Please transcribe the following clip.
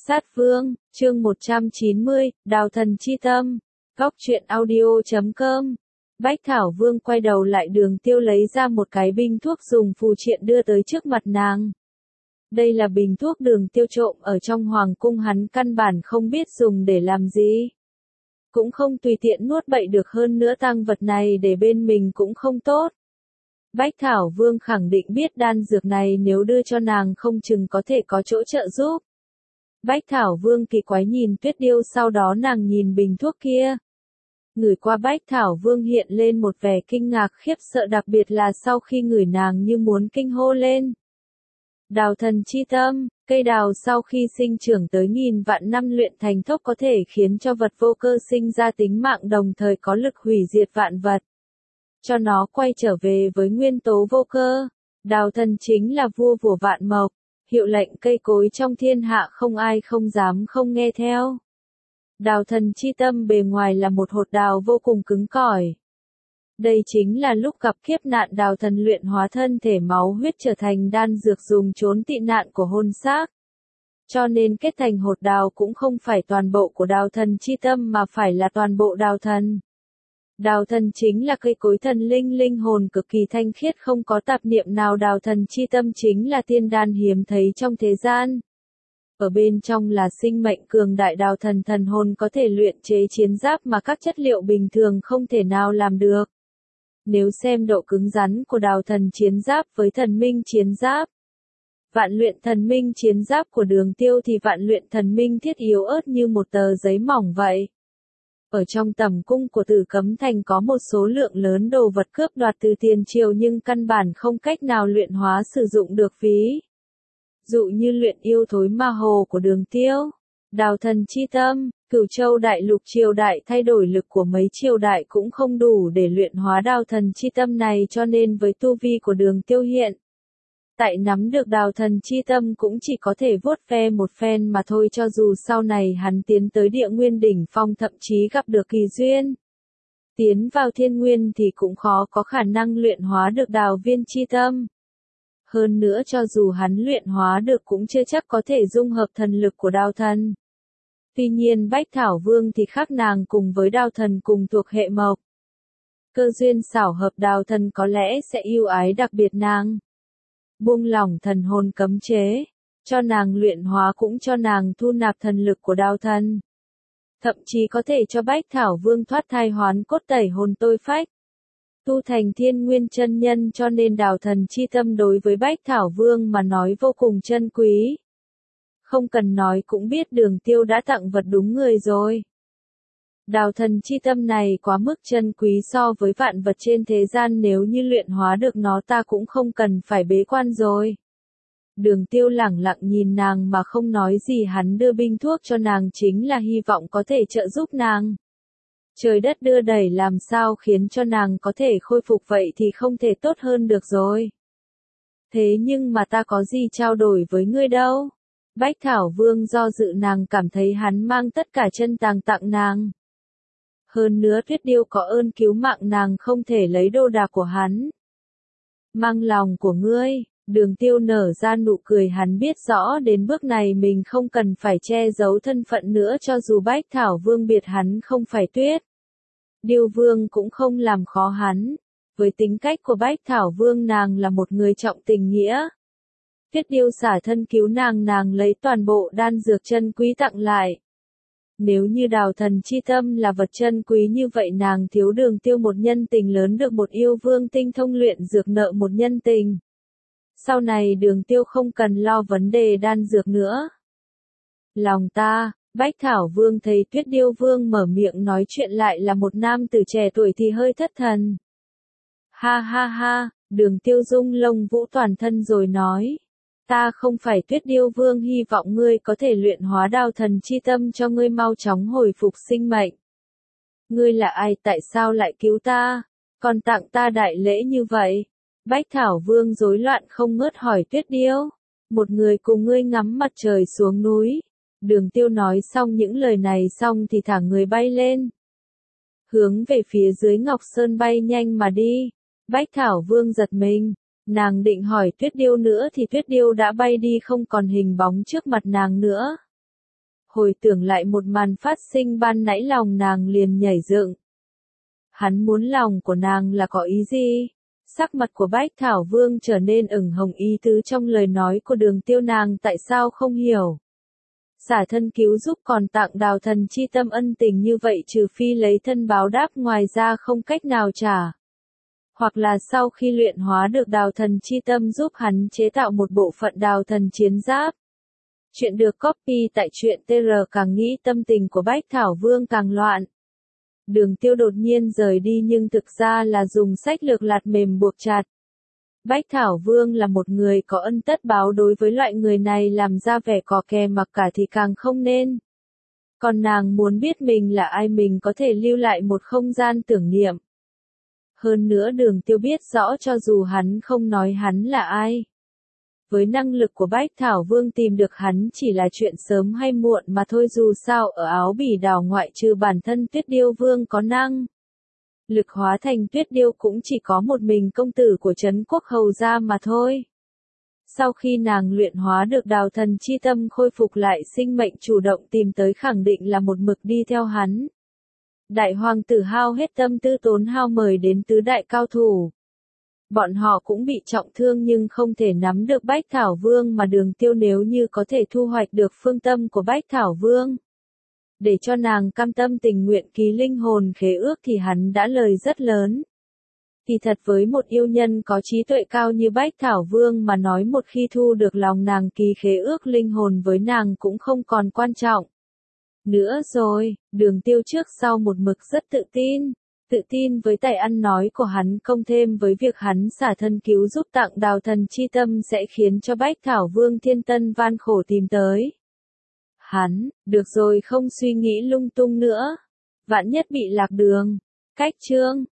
Sát Vương, chương 190, Đào Thần Chi Tâm, Góc truyện audio.com. Bách Thảo Vương quay đầu lại Đường Tiêu lấy ra một cái bình thuốc dùng phù triện đưa tới trước mặt nàng. Đây là bình thuốc Đường Tiêu trộm ở trong hoàng cung, hắn căn bản không biết dùng để làm gì. Cũng không tùy tiện nuốt bậy được, hơn nữa tang vật này để bên mình cũng không tốt. Bách Thảo Vương khẳng định biết đan dược này nếu đưa cho nàng không chừng có thể có chỗ trợ giúp. Bách Thảo Vương kỳ quái nhìn Tuyết Điêu, sau đó nàng nhìn bình thuốc kia. Ngửi qua Bách Thảo Vương hiện lên một vẻ kinh ngạc khiếp sợ, đặc biệt là sau khi ngửi nàng như muốn kinh hô lên. Đào thần chi tâm, cây đào sau khi sinh trưởng tới nghìn vạn năm luyện thành thốc có thể khiến cho vật vô cơ sinh ra tính mạng, đồng thời có lực hủy diệt vạn vật. Cho nó quay trở về với nguyên tố vô cơ. Đào thần chính là vua của vạn mộc, hiệu lệnh cây cối trong thiên hạ không ai không dám không nghe theo. Đào thần chi tâm bề ngoài là một hột đào vô cùng cứng cỏi. Đây chính là lúc gặp kiếp nạn đào thần luyện hóa thân thể máu huyết trở thành đan dược dùng trốn tị nạn của hồn xác. Cho nên kết thành hột đào cũng không phải toàn bộ của đào thần chi tâm mà phải là toàn bộ đào thần. Đào thần chính là cây cối thần linh, linh hồn cực kỳ thanh khiết không có tạp niệm nào. Đào thần chi tâm chính là tiên đan hiếm thấy trong thế gian. Ở bên trong là sinh mệnh cường đại, đào thần thần hồn có thể luyện chế chiến giáp mà các chất liệu bình thường không thể nào làm được. Nếu xem độ cứng rắn của đào thần chiến giáp với thần minh chiến giáp, vạn luyện thần minh chiến giáp của Đường Tiêu thì vạn luyện thần minh thiết yếu ớt như một tờ giấy mỏng vậy. Ở trong tầm cung của Tử Cấm Thành có một số lượng lớn đồ vật cướp đoạt từ tiền triều nhưng căn bản không cách nào luyện hóa sử dụng được ví. Dụ như luyện yêu thối ma hồ của Đường Tiêu, đào thần chi tâm, Cửu Châu đại lục triều đại thay đổi, lực của mấy triều đại cũng không đủ để luyện hóa đào thần chi tâm này, cho nên với tu vi của Đường Tiêu hiện tại nắm được đào thần chi tâm cũng chỉ có thể vuốt ve một phen mà thôi, cho dù sau này hắn tiến tới địa nguyên đỉnh phong, thậm chí gặp được kỳ duyên tiến vào thiên nguyên thì cũng khó có khả năng luyện hóa được đào viên chi tâm. Hơn nữa cho dù hắn luyện hóa được cũng chưa chắc có thể dung hợp thần lực của đào thần. Tuy nhiên Bách Thảo Vương thì khác, nàng cùng với đào thần cùng thuộc hệ mộc. Cơ duyên xảo hợp, đào thần có lẽ sẽ yêu ái đặc biệt nàng. Buông lỏng thần hồn cấm chế, cho nàng luyện hóa cũng cho nàng thu nạp thần lực của đào thần. Thậm chí có thể cho Bách Thảo Vương thoát thai hoán cốt, tẩy hồn tôi phách, tu thành thiên nguyên chân nhân, cho nên đào thần chi tâm đối với Bách Thảo Vương mà nói vô cùng chân quý. Không cần nói cũng biết Đường Tiêu đã tặng vật đúng người rồi. Đào thần chi tâm này quá mức chân quý so với vạn vật trên thế gian, nếu như luyện hóa được nó ta cũng không cần phải bế quan rồi. Đường Tiêu lẳng lặng nhìn nàng mà không nói gì, hắn đưa binh thuốc cho nàng chính là hy vọng có thể trợ giúp nàng. Trời đất đưa đẩy làm sao khiến cho nàng có thể khôi phục, vậy thì không thể tốt hơn được rồi. Thế nhưng mà ta có gì trao đổi với ngươi đâu. Bách Thảo Vương do dự, nàng cảm thấy hắn mang tất cả chân tàng tặng nàng. Hơn nữa Tuyết Điêu có ơn cứu mạng nàng không thể lấy đồ đạc của hắn. Mang lòng của ngươi, Đường Tiêu nở ra nụ cười, hắn biết rõ đến bước này mình không cần phải che giấu thân phận nữa, cho dù Bách Thảo Vương biệt hắn không phải Tuyết Điêu Vương cũng không làm khó hắn. Với tính cách của Bách Thảo Vương, nàng là một người trọng tình nghĩa. Tuyết Điêu xả thân cứu nàng, nàng lấy toàn bộ đan dược chân quý tặng lại. Nếu như đào thần chi tâm là vật chân quý như vậy, nàng thiếu Đường Tiêu một nhân tình lớn, được một yêu vương tinh thông luyện dược nợ một nhân tình. Sau này Đường Tiêu không cần lo vấn đề đan dược nữa. Lòng ta, Bách Thảo Vương thấy Tuyết Điêu Vương mở miệng nói chuyện lại là một nam tử trẻ tuổi thì hơi thất thần. Ha ha ha, Đường Tiêu rung lông vũ toàn thân rồi nói. Ta không phải Tuyết Điêu Vương, hy vọng ngươi có thể luyện hóa đào thần chi tâm cho ngươi mau chóng hồi phục sinh mệnh. Ngươi là ai, tại sao lại cứu ta, còn tặng ta đại lễ như vậy? Bách Thảo Vương rối loạn không ngớt hỏi Tuyết Điêu. Một người cùng ngươi ngắm mặt trời xuống núi. Đường Tiêu nói xong những lời này xong thì thả người bay lên, hướng về phía dưới Ngọc Sơn bay nhanh mà đi. Bách Thảo Vương giật mình. Nàng định hỏi Tuyết Điêu nữa thì Tuyết Điêu đã bay đi không còn hình bóng trước mặt nàng nữa. Hồi tưởng lại một màn phát sinh ban nãy lòng nàng liền nhảy dựng. Hắn muốn lòng của nàng là có ý gì? Sắc mặt của Bách Thảo Vương trở nên ửng hồng, ý tứ trong lời nói của Đường Tiêu nàng tại sao không hiểu. Xả thân cứu giúp còn tặng Đào Thần Chi Tâm ân tình như vậy, trừ phi lấy thân báo đáp, ngoài ra không cách nào trả. Hoặc là sau khi luyện hóa được Đào Thần Chi Tâm giúp hắn chế tạo một bộ phận Đào Thần Chiến Giáp. Chuyện được copy tại truyện TR. Càng nghĩ tâm tình của Bách Thảo Vương càng loạn. Đường Tiêu đột nhiên rời đi nhưng thực ra là dùng sách lược lạt mềm buộc chặt. Bách Thảo Vương là một người có ân tất báo, đối với loại người này làm ra vẻ cò kè mặc cả thì càng không nên. Còn nàng muốn biết mình là ai, mình có thể lưu lại một không gian tưởng niệm. Hơn nữa Đường Tiêu biết rõ cho dù hắn không nói hắn là ai. Với năng lực của Bách Thảo Vương tìm được hắn chỉ là chuyện sớm hay muộn mà thôi, dù sao ở Áo Bỉ Đảo ngoại trừ bản thân Tuyết Điêu Vương có năng lực hóa thành Tuyết Điêu cũng chỉ có một mình công tử của Trấn Quốc Hầu gia mà thôi. Sau khi nàng luyện hóa được Đào Thần Chi Tâm khôi phục lại sinh mệnh, chủ động tìm tới, khẳng định là một mực đi theo hắn. Đại hoàng tử hao hết tâm tư tốn hao mời đến tứ đại cao thủ. Bọn họ cũng bị trọng thương nhưng không thể nắm được Bách Thảo Vương, mà Đường Tiêu nếu như có thể thu hoạch được phương tâm của Bách Thảo Vương, để cho nàng cam tâm tình nguyện ký linh hồn khế ước, thì hắn đã lời rất lớn. Thì thật với một yêu nhân có trí tuệ cao như Bách Thảo Vương mà nói, một khi thu được lòng nàng, ký khế ước linh hồn với nàng cũng không còn quan trọng nữa rồi. Đường Tiêu trước sau một mực rất tự tin với tài ăn nói của hắn, công thêm với việc hắn xả thân cứu giúp tặng Đào Thần Chi Tâm sẽ khiến cho Bách Thảo Vương thiên tân van khổ tìm tới hắn. Được rồi, không suy nghĩ lung tung nữa, vạn nhất bị lạc đường. Cách chương